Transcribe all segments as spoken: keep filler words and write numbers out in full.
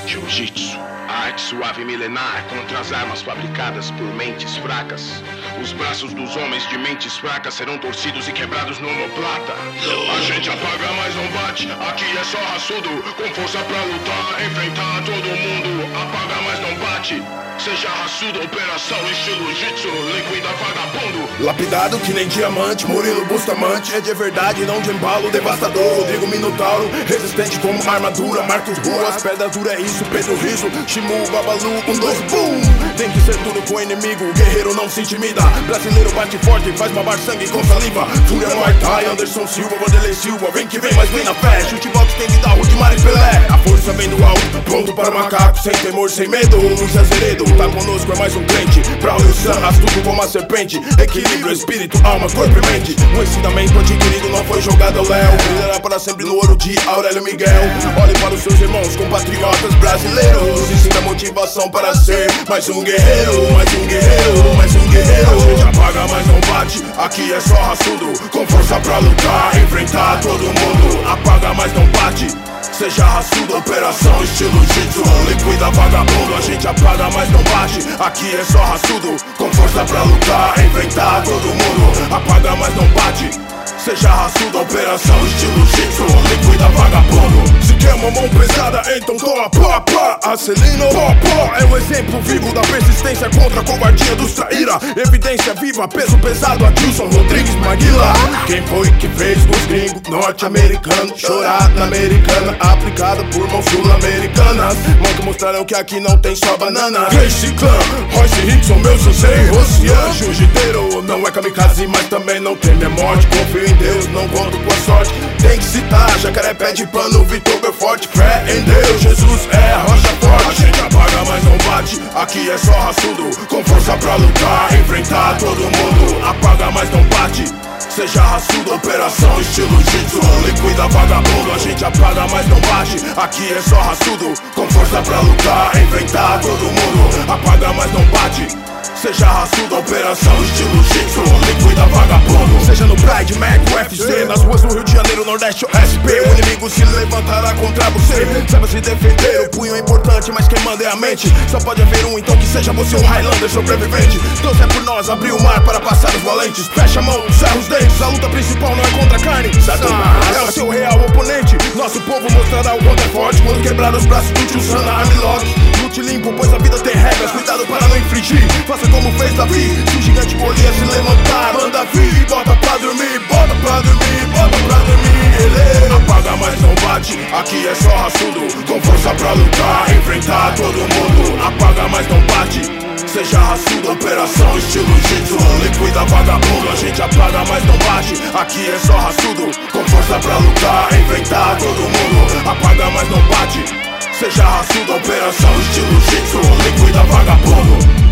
Jiu-jitsu, a arte suave e milenar contra as armas fabricadas por mentes fracas. Os braços dos homens de mentes fracas serão torcidos e quebrados no omoplata. A gente apaga, mas não bate. Aqui é só raçudo, com força pra lutar, enfrentar todo mundo. Apaga, mas não bate. Seja raçudo, operação estilo jitsu, liquida vagabundo. Lapidado que nem diamante, Murilo Bustamante. É de verdade, não de embalo, devastador. Rodrigo Minotauro, resistente como armadura. Marcos Ruas, pedra dura é isso. Pedro Riso, Shimu, Babalu, um, dois, boom. Tem que ser duro com o inimigo, o guerreiro não se intimida. Brasileiro bate forte, faz babar sangue com saliva. Fúria Muay Thai, Anderson Silva, Vanderlei Silva. Vem que vem, mas vem na fé. Chutebox tem que dar Rude Maris Pelé. A força vem do alto, pronto para o macaco. Sem temor, sem medo, Luiz Azeredo tá conosco, é mais um crente. Braulio Sam, astuto como a serpente. Equilíbrio, espírito, alma, corpo e mente. O ensinamento adquirido não foi jogado ao léu. Brilhará para sempre no ouro de Aurélio Miguel. Olhe para os seus irmãos, compatriotas brasileiros, e sinta motivação para ser mais um guerreiro, mais um guerreiro, mais um guerreiro. A gente apaga, mas não bate. Aqui é só raçudo, com força pra lutar, enfrentar todo mundo. Apaga, mas não bate. Seja raçudo, operação estilo jitsu, liquida vagabundo. A gente apaga, mas não bate. Aqui é só raçudo, com força pra lutar, enfrentar todo mundo. Apaga, mas não bate. Seja raçudo, operação estilo jitsu, liquida vagabundo. Se quer uma mão pesada, então toma pá, pá. Acelino, pó, pó. É um exemplo vivo da persistência contra a covardia dos traíra. Evidência viva, peso pesado, Adilson Rodrigues Maguila. Quem foi que fez os gringos norte-americanos chorar na americana, aplicada por mãos sul-americanas? Mão que mostraram que aqui não tem só banana. Gracie Clan, Royce Rickson, meu sensei. Ocean, jiu-jiteiro, não é kamikaze, mas também não teme a morte. Confio em Deus, não conto com a sorte. Tem que citar, jacaré pé de pano, Vitor Belfort. Fé em Deus, Jesus é a rocha forte. A gente apaga, mas não bate. Aqui é só raçudo, com força pra lutar, enfrentar todo mundo. Apaga, mas não bate. Seja raçudo, operação estilo jitsu, liquida vagabundo. A gente apaga, mas não bate. Aqui é só raçudo, com força pra lutar, enfrentar todo mundo. Apaga, mas não bate. Seja raçudo, operação estilo jitsu, liquida vagabundo. Seja no Pride, Mac, U F C, nas ruas do Rio de Janeiro, Nordeste ou S P, o inimigo se levantará contra você. Saiba se defender, o punho é importante, mas quem manda é a mente. Só pode haver um, então que seja você um Highlander sobrevivente. Deus é por nós, abriu o mar para passar os valentes. Fecha a mão, cerra os dentes, a luta principal não é contra a carne. Satanás é o seu real oponente. Nosso povo mostrará o quanto é forte quando quebrar os braços do tio Sana Armlock. Lute limpo, pois a vida tem regras, cuidado para não infringir. Faça como fez Davi, se o gigante Golias se levantar, manda vir, bota pra dormir, bota pra dormir, bota pra dormir. Ele apaga, mas não bate. Aqui é só raçudo, com força pra lutar, enfrentar todo mundo. Apaga, mas não bate. Seja raçudo, operação estilo jitsu, liquida vagabundo. A gente apaga, mas não bate. Aqui é só raçudo, com força pra lutar, enfrentar todo mundo. Apaga, mas não bate. Seja raçudo, operação estilo jitsu, liquida vagabundo.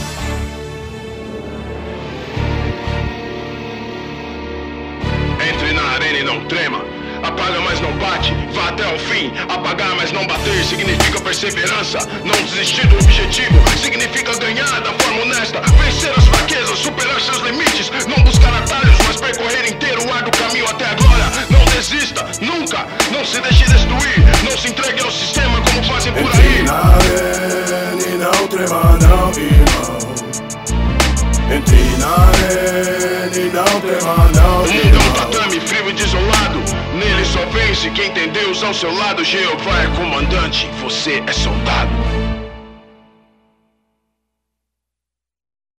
Entre na arena e não trema. Apaga, mas não bate. Vá até o fim. Apagar, mas não bater significa perseverança. Não desistir do objetivo significa ganhar da forma honesta. Vencer as fraquezas, superar seus limites. Não buscar atalhos, mas percorrer inteiro o árduo caminho até a glória. Não desista, nunca. Não se deixe destruir. Não se entregue ao sistema como fazem por aí. Entre na arena e não trema, não, irmão. Entre na arena e não trema, não, o mundo é um tatame frio e desolado. Nele só vence quem tem Deus ao seu lado. Jeová é comandante, você é soldado.